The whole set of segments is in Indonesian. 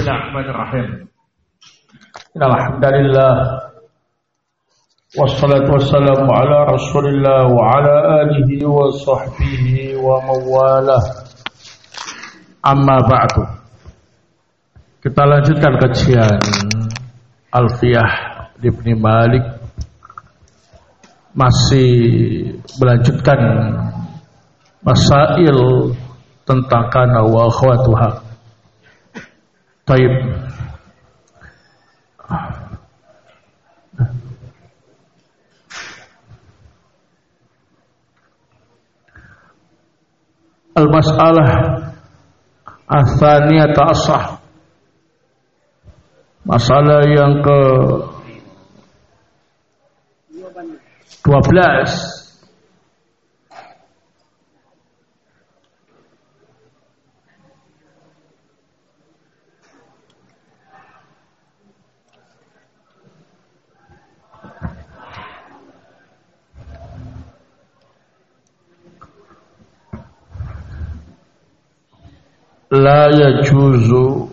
Bismillahirrahmanirrahim. Alhamdulillah. Wassalatu wassalamu ala Rasulillah wa ala alihi wa sahbihi wa mawalah. Amma ba'du. Kita lanjutkan kajian Alfiyah Ibn Malik. Masih melanjutkan masail tentang kana wa akhwatuha. Taib. Al-mas'alah ats-tsaniyah asah. Masalah yang ke 12. La yajuzu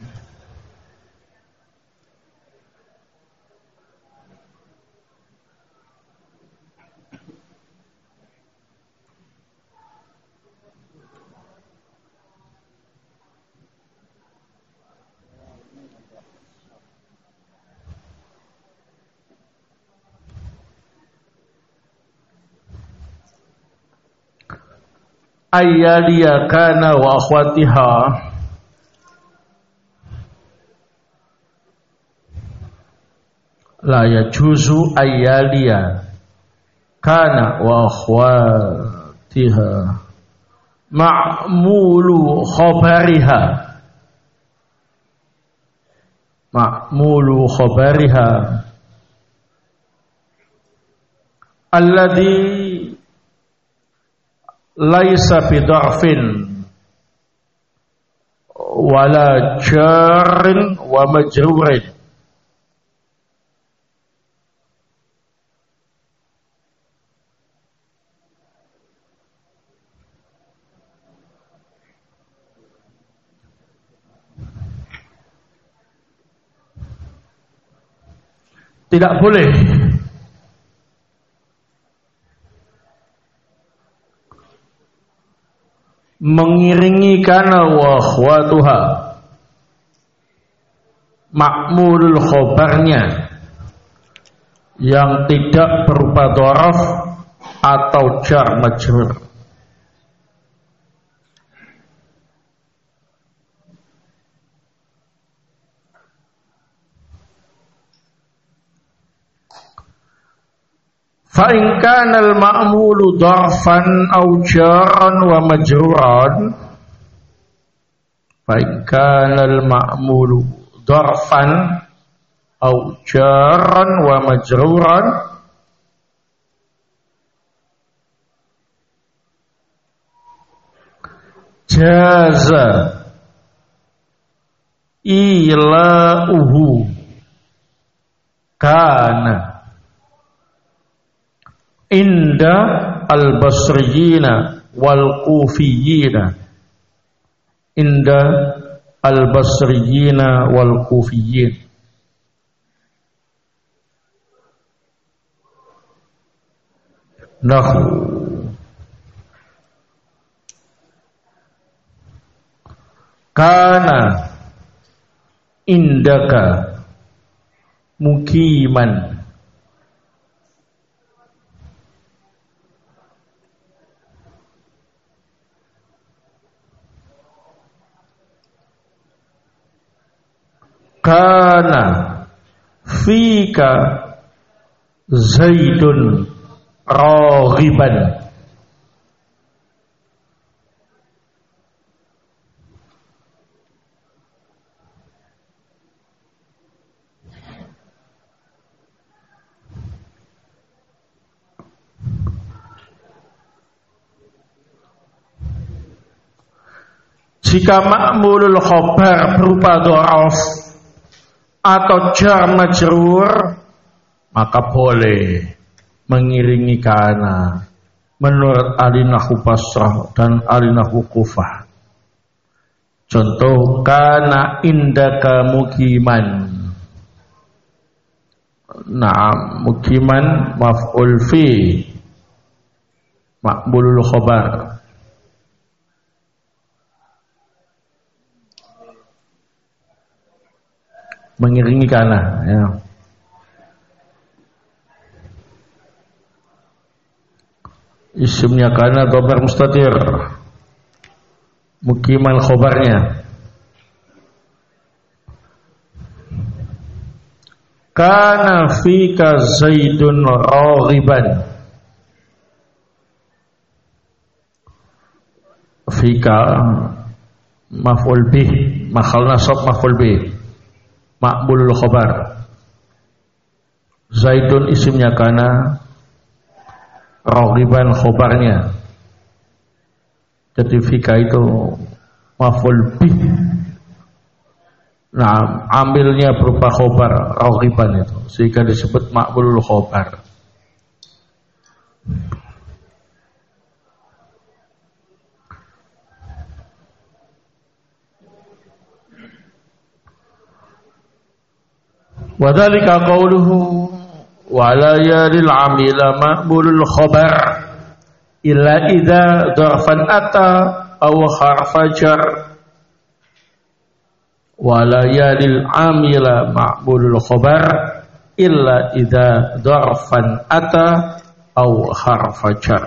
ayyaliya kana wa akhwatiha. La yajuzu ayyaliya kana wa akhwatiha ma'mulu khabariha. Ma'mulu khabariha alladhi laisa bidarfin wala jarrin wa majrurin. Tidak boleh mengiringi kana wa akhwatuha ma'mulul khobarnya yang tidak berupa dhoraf atau jar majrur. Fa in kana al-ma'mulu dharfan aw jarran wa majruran. Fa in kana al-ma'mulu dharfan aw jarran wa majruran jaza ila'uhu kana inda al-basriyina wal kufiyina. Inda al-basriyina wal kufiyin. Nahu kana indaka mukiman kana fika Zaidun raghiban. Jika ma'mulul khobar berupa dhoraf atau jar majrur, maka boleh mengiringi kana menurut ahli nahwu Basrah dan ahli nahwu Kufah. Contoh kana indaka mukiman. Nah, mukiman maf'ul fi maqbulul khabar. Mengiringi kana ya. Isimnya kana dhamir mustatir. Mukiman khabarnya. Kana fika Zaidun raghiban. Fika maf'ul bih, mahal nasab maf'ul bih. Maqbulul khabar. Zaidun isimnya kana, raghiban khabarnya. Jadi fika itu maf'ul bih. Nah, ambilnya berupa khobar raghiban itu, sehingga disebut maqbulul khobar. Wa dzalika qauluhu wa la yalil amila maqbulul khobar illa idza dzarfan ata aw harfa jar. Wala yalil amila ma'bulul khabar illa idza dzarfan ata au harfa jar.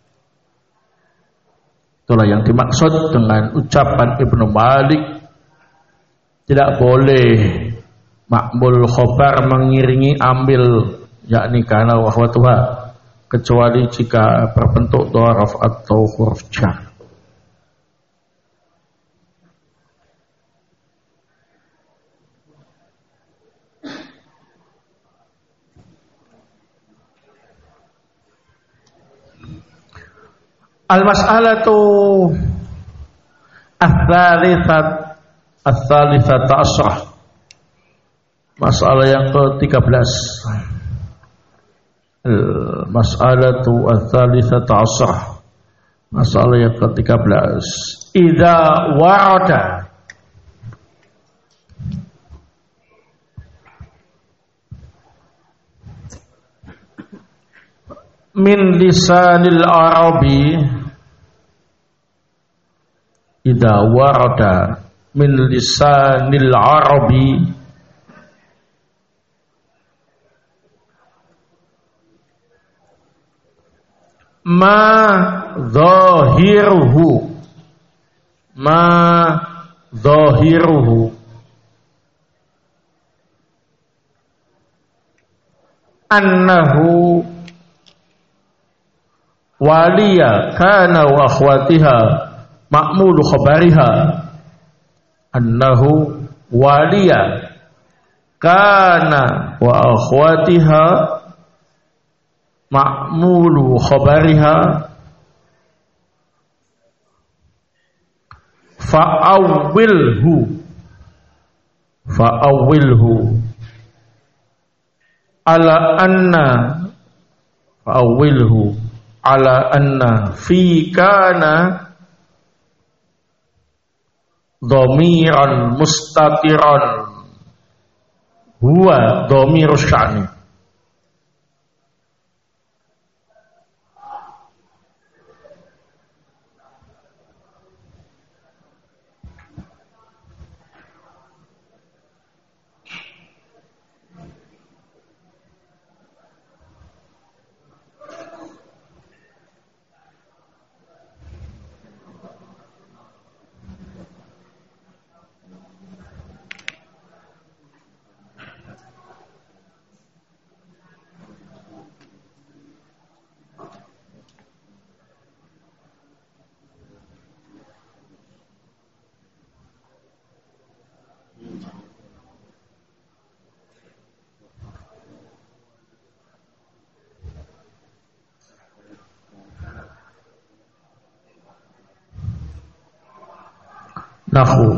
Itulah yang dimaksud dengan ucapan Ibnu Malik, tidak boleh ma'bulul khabar mengiringi ambil, yakni kana wa huwa, kecuali jika berbentuk dzaraf atau huruf jar. Al-mas'alatu ats-tsalitsata asyrah. Masalah yang ke-13. Al-mas'alatu ats-tsalitsata asyrah. Masalah yang ke-13. Idza warada min lisanil arabi, idza warada min lisanil arabi ma zahiruhu annahu waliya kana wa akhwatiha ma'mulu khabariha, annahu waliya kana wa akhwatiha ma'mulu khabariha fa'awwilhu ala anna fi kana dhamiran mustatiran huwa dhamirus sya'ni. Nahu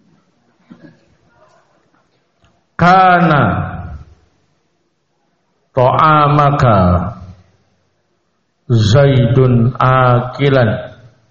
kana ta'amaka Zaidun akilan.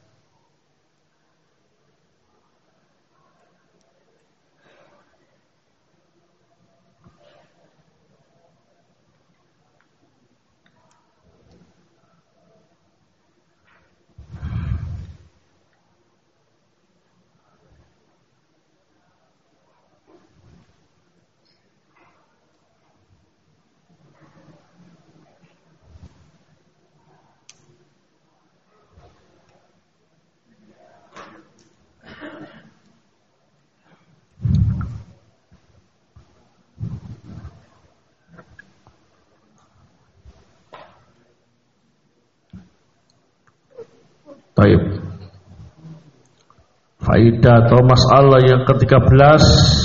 Baik. Faidah atau masalah yang ke-13,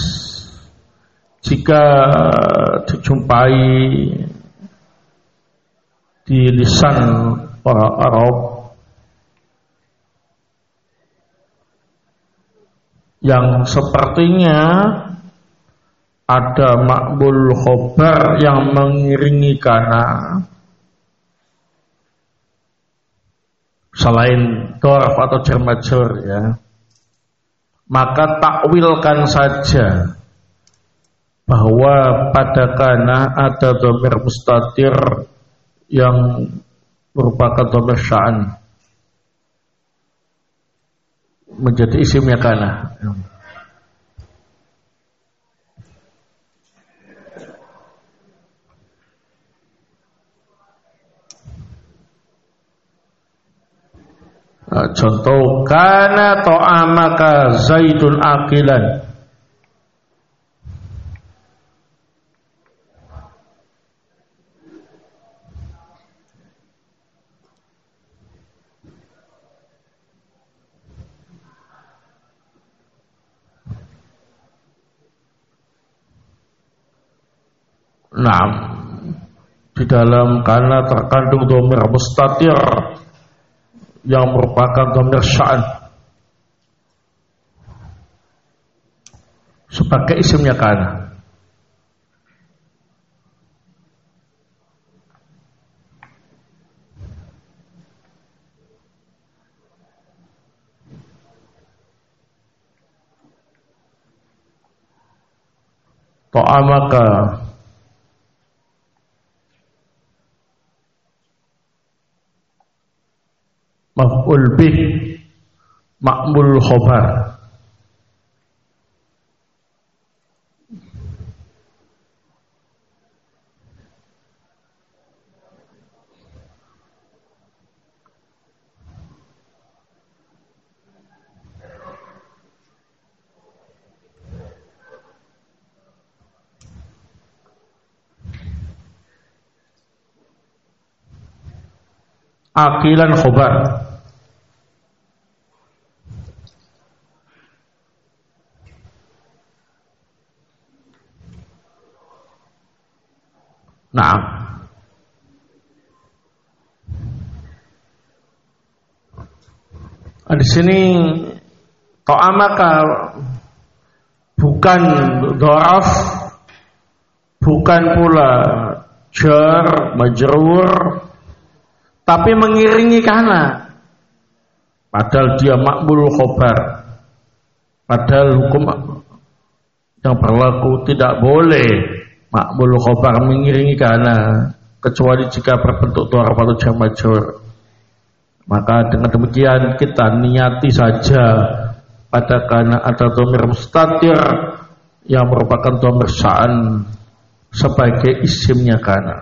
jika dijumpai di lisan para Arab yang sepertinya ada makbul khobar yang mengiringi kana selain dorf atau jar majrur, ya, maka takwilkan saja bahwa pada kana ada dhamir mustatir yang merupakan dhamir sya'an menjadi isimnya kana. Contoh, kana ta'amaka Zaidun akilan. Nah, di dalam kana terkandung dhamir mustatir yang merupakan dhamir sya'an sebagai isimnya kana. Ta'amaka maf'ul bih ma'mul khobar. Akilan khobar. Nah, di sini ta'amaka bukan dhoraf, bukan pula jar majrur, tapi mengiringi kana. Padahal dia makmul khobar. Padahal hukum yang berlaku tidak boleh makmul khobar mengiringi kana kecuali jika berbentuk dhoraf atau jar majrur. Maka dengan demikian kita niati saja pada kana ada dhamir mustatir yang merupakan dhamir sya'an sebagai isimnya kana.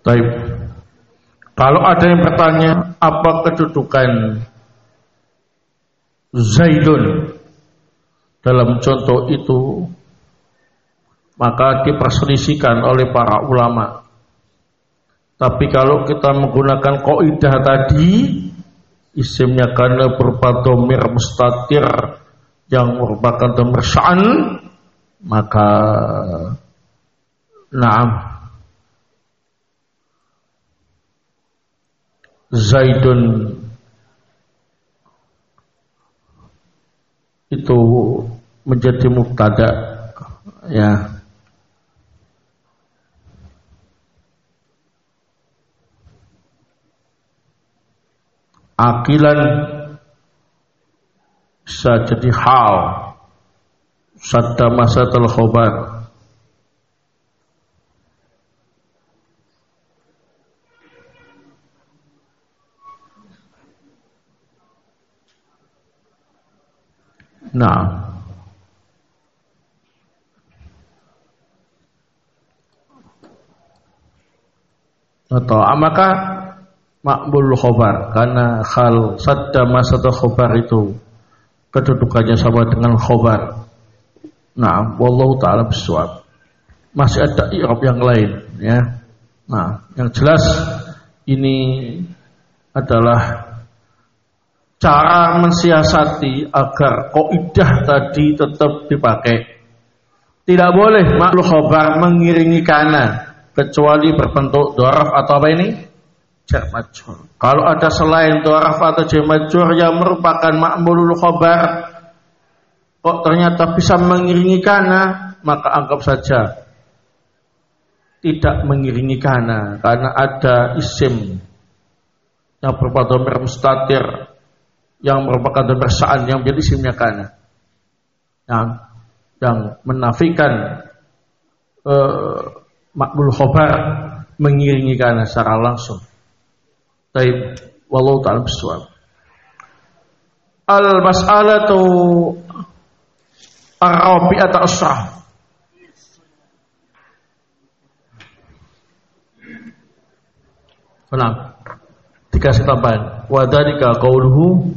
Taib. Kalau ada yang bertanya apa kedudukan Zaidun dalam contoh itu, maka diperselisihkan oleh para ulama. Tapi kalau kita menggunakan kaidah tadi, isimnya karena berupa dhamir mustatir yang merupakan dhamir sya'an, maka na'am Zaidun itu menjadi mubtada, ya. Akilan bisa jadi hal, sadda masatul khobar. Nah, atau maka makbul khobar, karena hal sadda masatul khobar itu kedudukannya sama dengan khobar. Nah, wallahu ta'ala bisawab. Masih ada i'rab yang lain, ya. Nah, yang jelas ini adalah cara mensiasati agar kaidah tadi tetap dipakai. Tidak boleh makhluk khobar mengiringi kana kecuali berbentuk dzaraf atau apa ini? Jar majrur. Kalau ada selain dzaraf atau jar majrur yang merupakan ma'mulul khobar kok ternyata bisa mengiringi kana, maka anggap saja tidak mengiringi kana, karena ada isim yang berupa dhamir mustatir yang merupakan dhamir sya'an yang menjadi isimnya kana, yang menafikan makbul khobar mengiringi kana secara langsung. Taib, wallahu ta'ala bisawab. Al-mas'alatu ar-rabi'atu asyrah. Tenang, dikasih tambahan. Wa dzalika qauluhu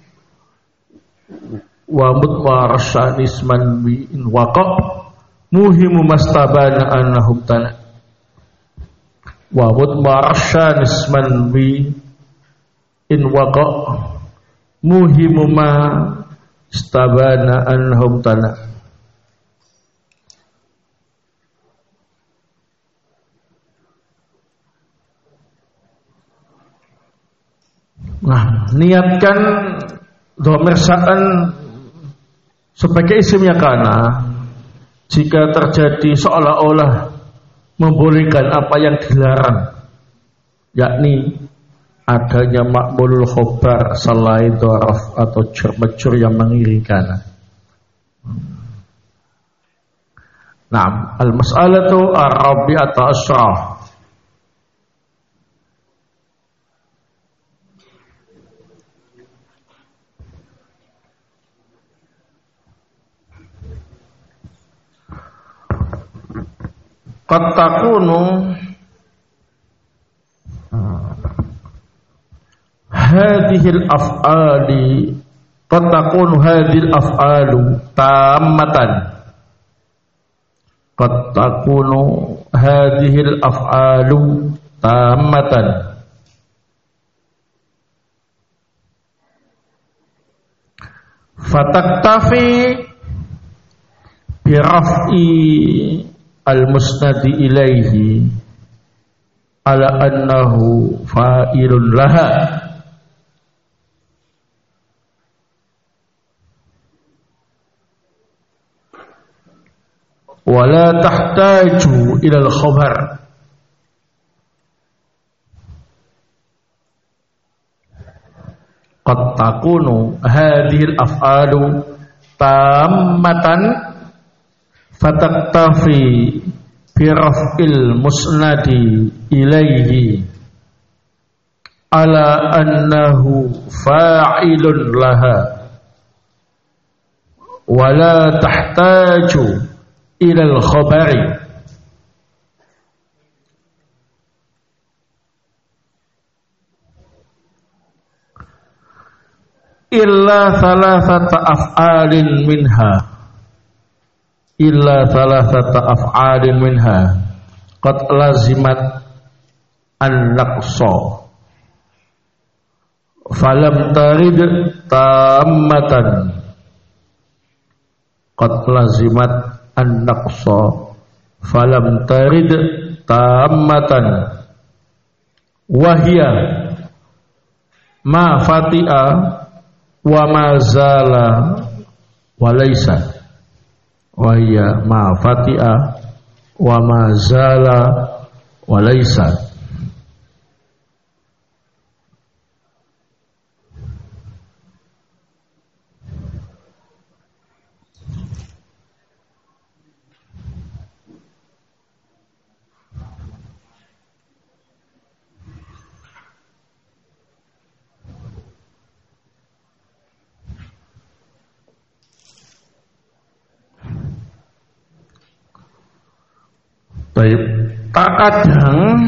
wa mutmarasyan isman bi in waqa muhimu mastabana annahum tana wa mutmarasyan isman bi in waqa muhimu ma istabana annahum tana. Nah, niatkan dhamir sya'an sebagai isimnya kana jika terjadi seolah-olah membolehkan apa yang dilarang, yakni adanya makmulul khobar selain dzaraf atau jar majrur yang mengiringi kana. Naam, al-mas'alatu ar-rabi'atu asyrah. Qad takunu hadhil af'ali qad takunu hadhil af'alu tammatan qad takunu hadhil af'alu tammatan fataktafi bi raf'i al-musnadi ilaihi ala annahu fa'ilun laha wa la tahtaju ila al-khabar qad takunu hadhil af'alu tammatan fataktafi bi raf'il musnadi ilaihi ala annahu fa'ilun laha wa la tahtaju ila al-khabari illa thalathata af'alin minha qad lazimat an-naqsa falam tarid tammatan qad lazimat an-naqsa falam tarid tammatan wahya ma fati'a wa ma zala wa laysa wahya ma fati'a wa ma zala wa laysa. Baik, terkadang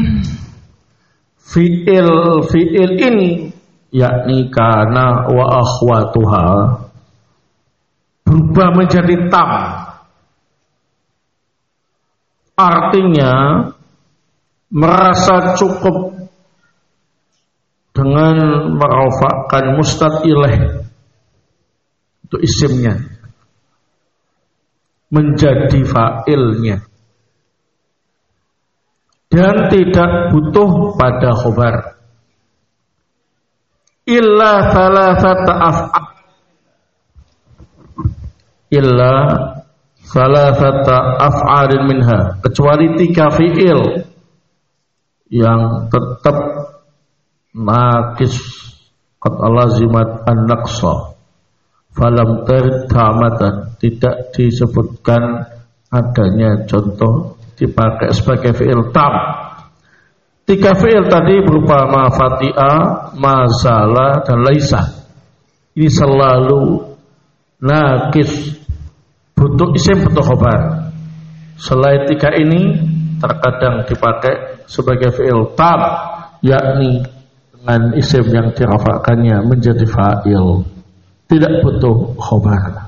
fiil ini yakni kana wa akhwatuha berubah menjadi tam. Artinya merasa cukup dengan merofakkan mustad ilaih itu isimnya menjadi fa'ilnya dan tidak butuh pada khobar illa thalathata af'alin minha kecuali 3 fi'il yang tetap naqis qad lazimat an-naqsa falam tarid tamatan tidak disebutkan adanya contoh dipakai sebagai fi'il tam. 3 fi'il tadi berupa ma fati'a, ma zala dan laisa. Ini selalu naqis, butuh isim butuh khobar. Selain 3 ini terkadang dipakai sebagai fi'il tam, yakni dengan isim yang dirafa'kannya menjadi fa'il, tidak butuh khobar.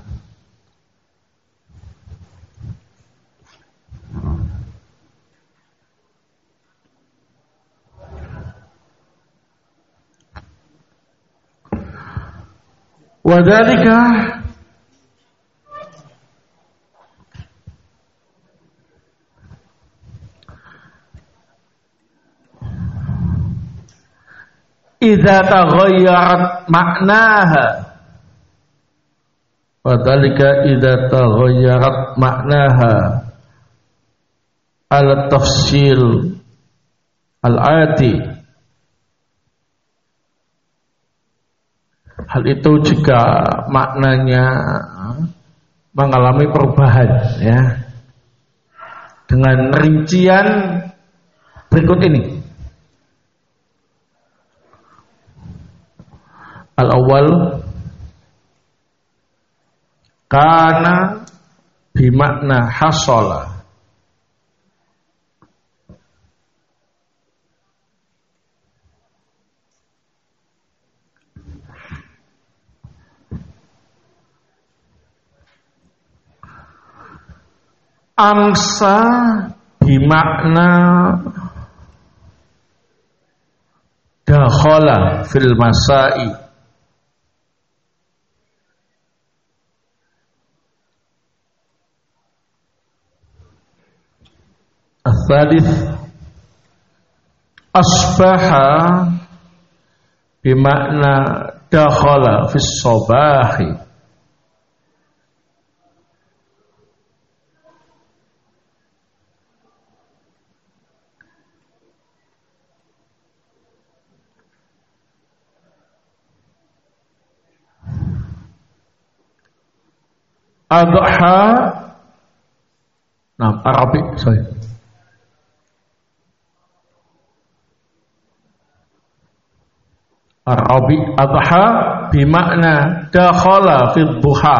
Wadhalika idza taghayyarat maknaha wadhalika idza taghayyarat maknaha ala tafsil al-ati. Hal itu jika maknanya mengalami perubahan, ya, dengan rincian berikut ini. Al-awwal kana bimakna hasala amsa bimakna dakhala fil masai al-thalith asbaha bimakna dakhala fis sabahi adha. Nah, Arabic, sorry. Arabic adha bimakna dakhala fi dhuha.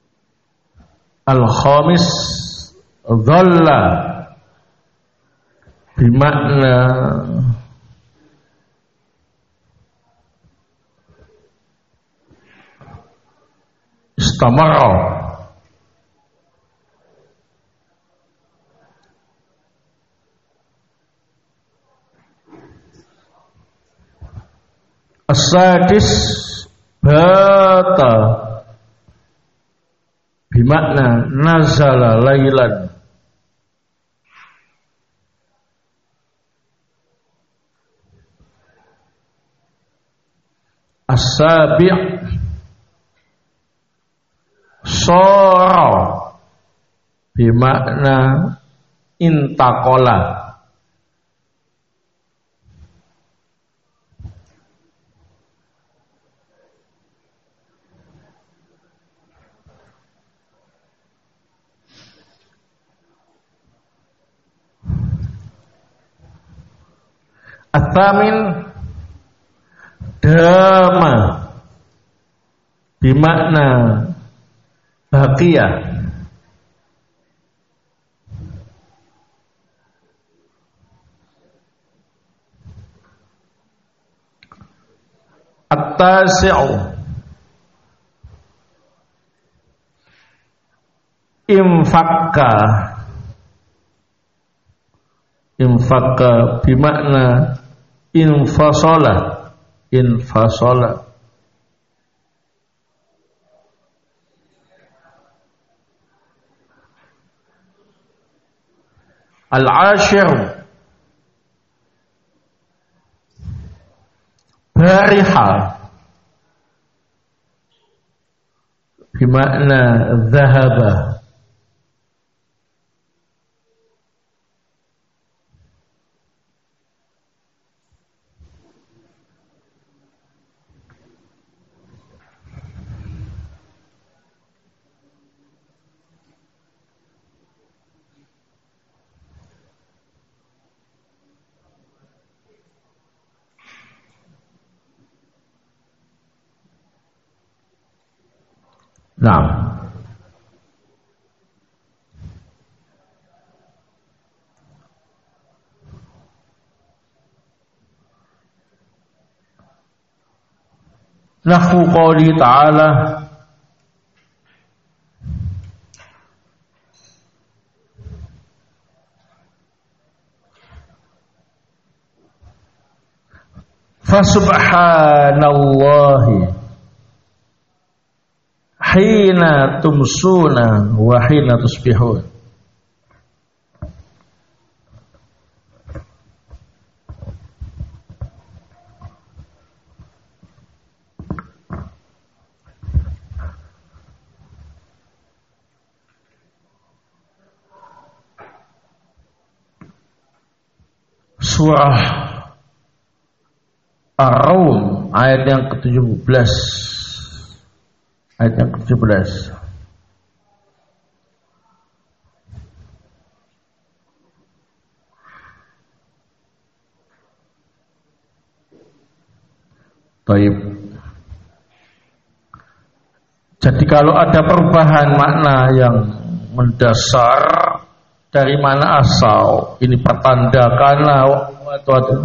Al-khamis dhalla bimakna istamarra, as-sadis bata bimakna nazala lailan, as-sabi' sara bimakna intaqala, at-tamin dama bimakna baqiya, at-tasi'u infakka, infakka bimakna infasala, infasala, al-ashir bariha bimakna dhahaba, nah. Nahwu qouli ta'ala fasubhanallahi hina tumsuna wa hina tusbihun. Surah Ar-Rum ayat yang ke-17. Ayat yang ke-17. Baik. Jadi kalau ada perubahan makna yang mendasar, dari mana asal? Ini pertandakan atau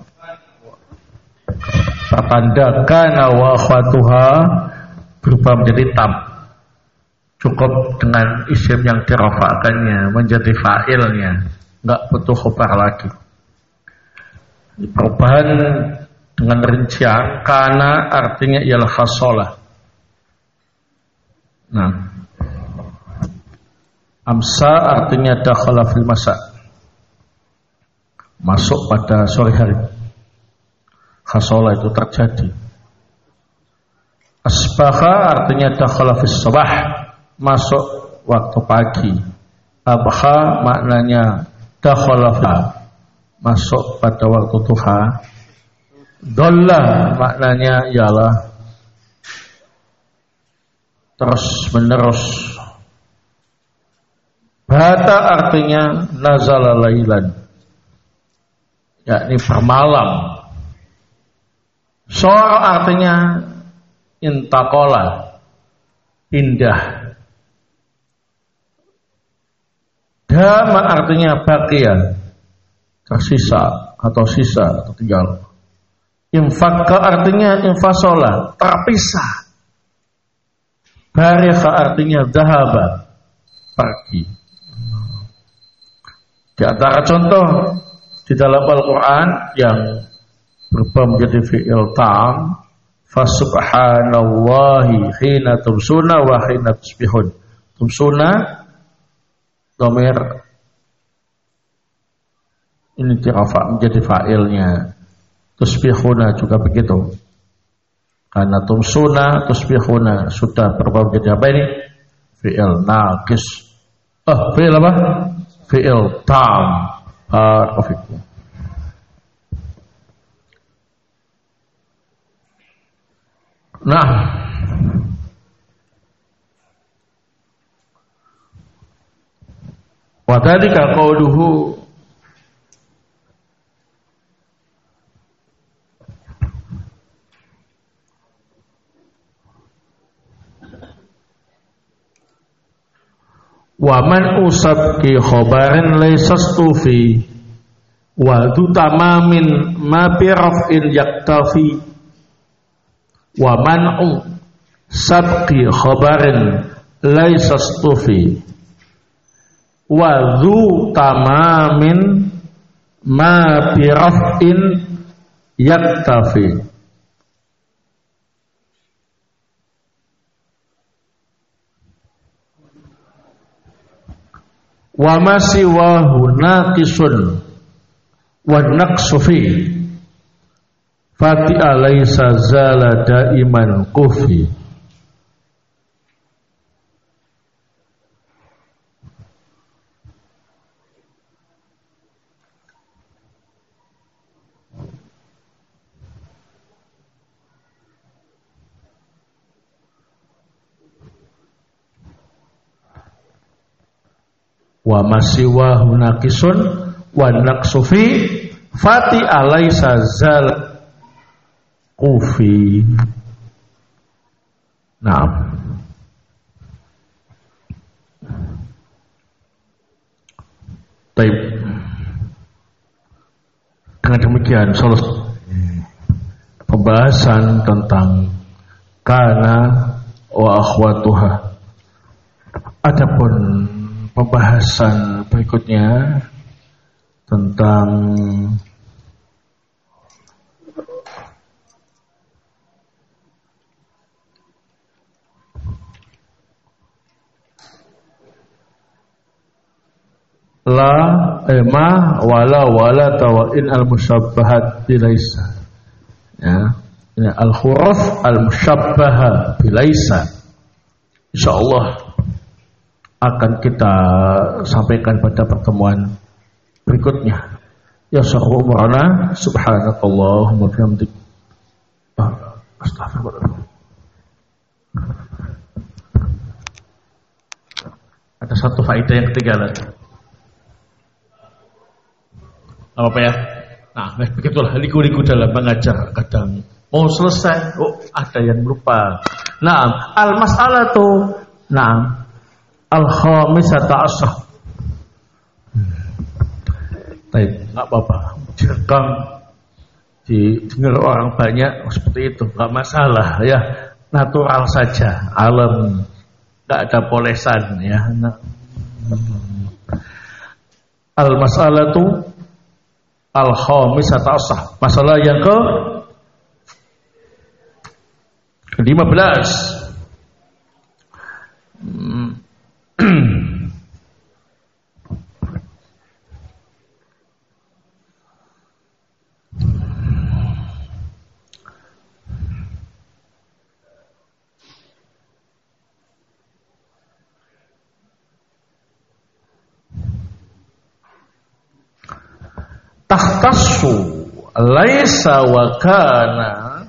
pertandakan wa akhwatuha berubah menjadi tam. Cukup dengan isim yang dirafa'kannya menjadi fa'ilnya, enggak butuh khobar lagi. Perubahan dengan rincian kana artinya ialah khasalah. Nah, amsa artinya dakhala fil masa, masuk pada sore hari. Khasalah itu terjadi. Asbaha artinya dakhala fis sabah, masuk waktu pagi. Abha maknanya dakhala fa, masuk pada waktu duha. Dhalla maknanya ialah terus menerus. Bata artinya nazala lailan, yakni bermalam. Sora artinya intaqala, pindah. Dama artinya baqiya, tersisa atau sisa atau tinggal. Infaka artinya infasola, terpisah. Barikha artinya dhahaba, pergi. Di antara contoh di dalam Al-Quran yang berubah menjadi fi'il tam, fasubhanallahi hina tumsuna wa hina tusbihun. Tumsuna dhamir ini dirafa menjadi fa'ilnya. Tusbihuna juga begitu. Karena tumsuna, tusbihuna sudah berubah menjadi apa ini? Fi'il naqis. Fi'il apa? Fi'il tam. Barakallahu. Nah, wa dzalika qauluhu wa man usabki khabarin laysas tufi wa du tamamin ma bi raf'in yaktafi wa man sabqi khabarin laysas tufi wa du tamamin ma bi raf'in yaktafi. Wa ma siwahu naqisun wa naqsu fi fati alaysa zala daiman kufi. Wa masiwahu naqisun wa naqsu fi fati alaysa zal kufi. Naam. Baik. Dengan demikian selesai pembahasan tentang kana wa akhwatuha. Adapun pembahasan berikutnya tentang la ma wala tawa'in al-musyabbahat bilaisa. Ya, ini al-huruf al-musyabbaha bilaisa. Insyaallah akan kita sampaikan pada pertemuan berikutnya. Ya sahbu umrana subhanakallahumma bihamdik. Astagfirullah. Ada satu faedah yang ketiga lagi. Apa ya? Nah, begitulah liku-liku dalam mengajar. Kadang mau selesai, ada yang lupa. Nah, al-mas'alatu, nah, al-khamisata asyah. Baik, enggak apa-apa. Direkam, didengar orang banyak seperti itu, enggak masalah ya. Natural saja, alam enggak ada polesan ya. Al-mas'alatu al-khamisata asyah. Masalah yang ke-15. Takhtassu laisa wa kana.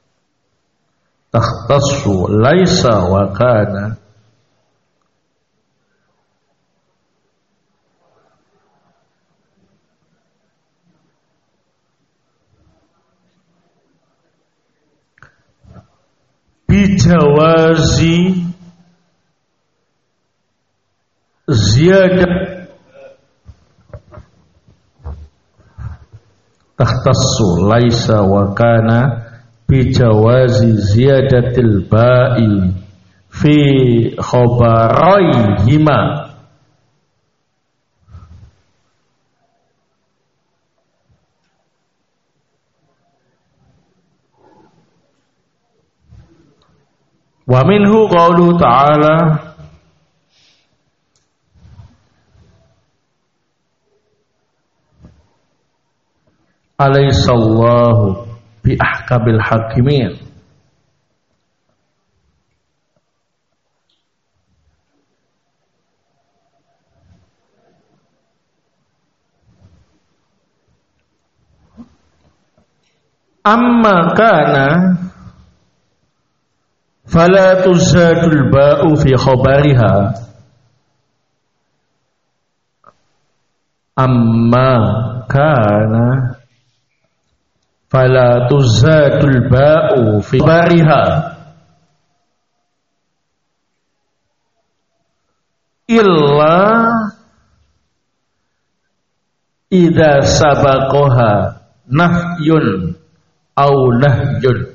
Takhtassu laisa wa kana. Bijawazi ziyadah takhtassu laisa wa kana bijawazi ziyadatil ba'i fi khabaraihima. Wa minhu qauluhu ta'ala alaysallahu bi ahkamil hakimin. Amma kana fala tuzadul ba'u fi khabariha. Amma kana fala tuzadul ba'u fi khabariha illa idza sabaqaha nafyun aw nahyun.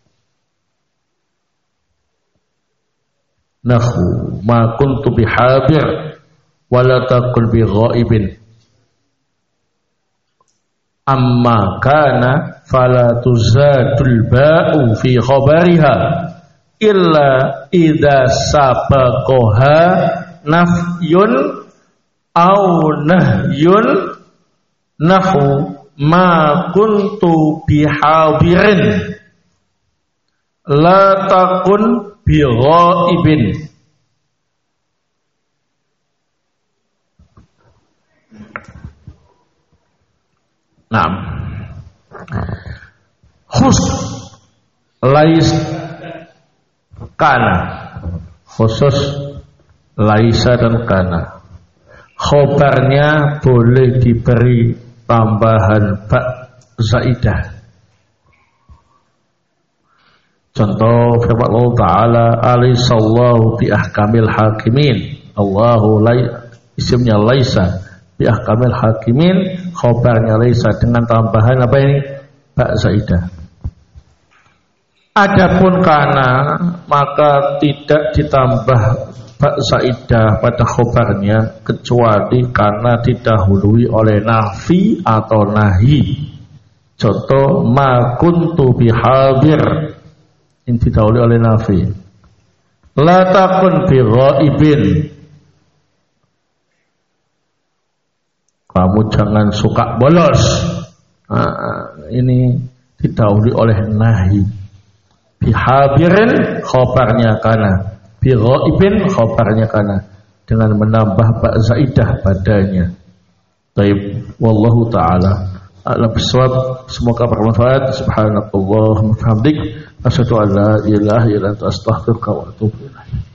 Nahu ma kuntu bihadir wala taqul bi ghaibin. Amma kana fala tuzadul ba'u fi khabariha illa idza sabaqaha nafyun aw nahyun. Nahu ma kuntu bihadirin la taqun bi ghaibin. Naam. Lais kana, khusus laisa dan kana. Khobarnya boleh diberi tambahan ba zaidah. Contoh firman Allah Ta'ala alaysallahu bi ahkamil hakimin. Allahu isimnya laisa bi ahkamil hakimin, khobarnya laisa dengan tambahan apa ini? Ba zaidah. Adapun kana maka tidak ditambah ba zaidah pada khobarnya kecuali karena didahului oleh nafi atau nahi. Contoh ma kuntu bihadir, ini didahului oleh nafi. La takun bi ghaibin, kamu jangan suka bolos. Ini didahului oleh nahi. Bihadirin khobarnya kana, bi ghaibin khobarnya kana, dengan menambah ba zaidah padanya. Baik, wallahu taala a'lam bissawab. Semoga bermanfaat. Subhanallah wa bihamdik, asyhadu an la ilaha illa anta, astaghfiruka wa atubu ilaik.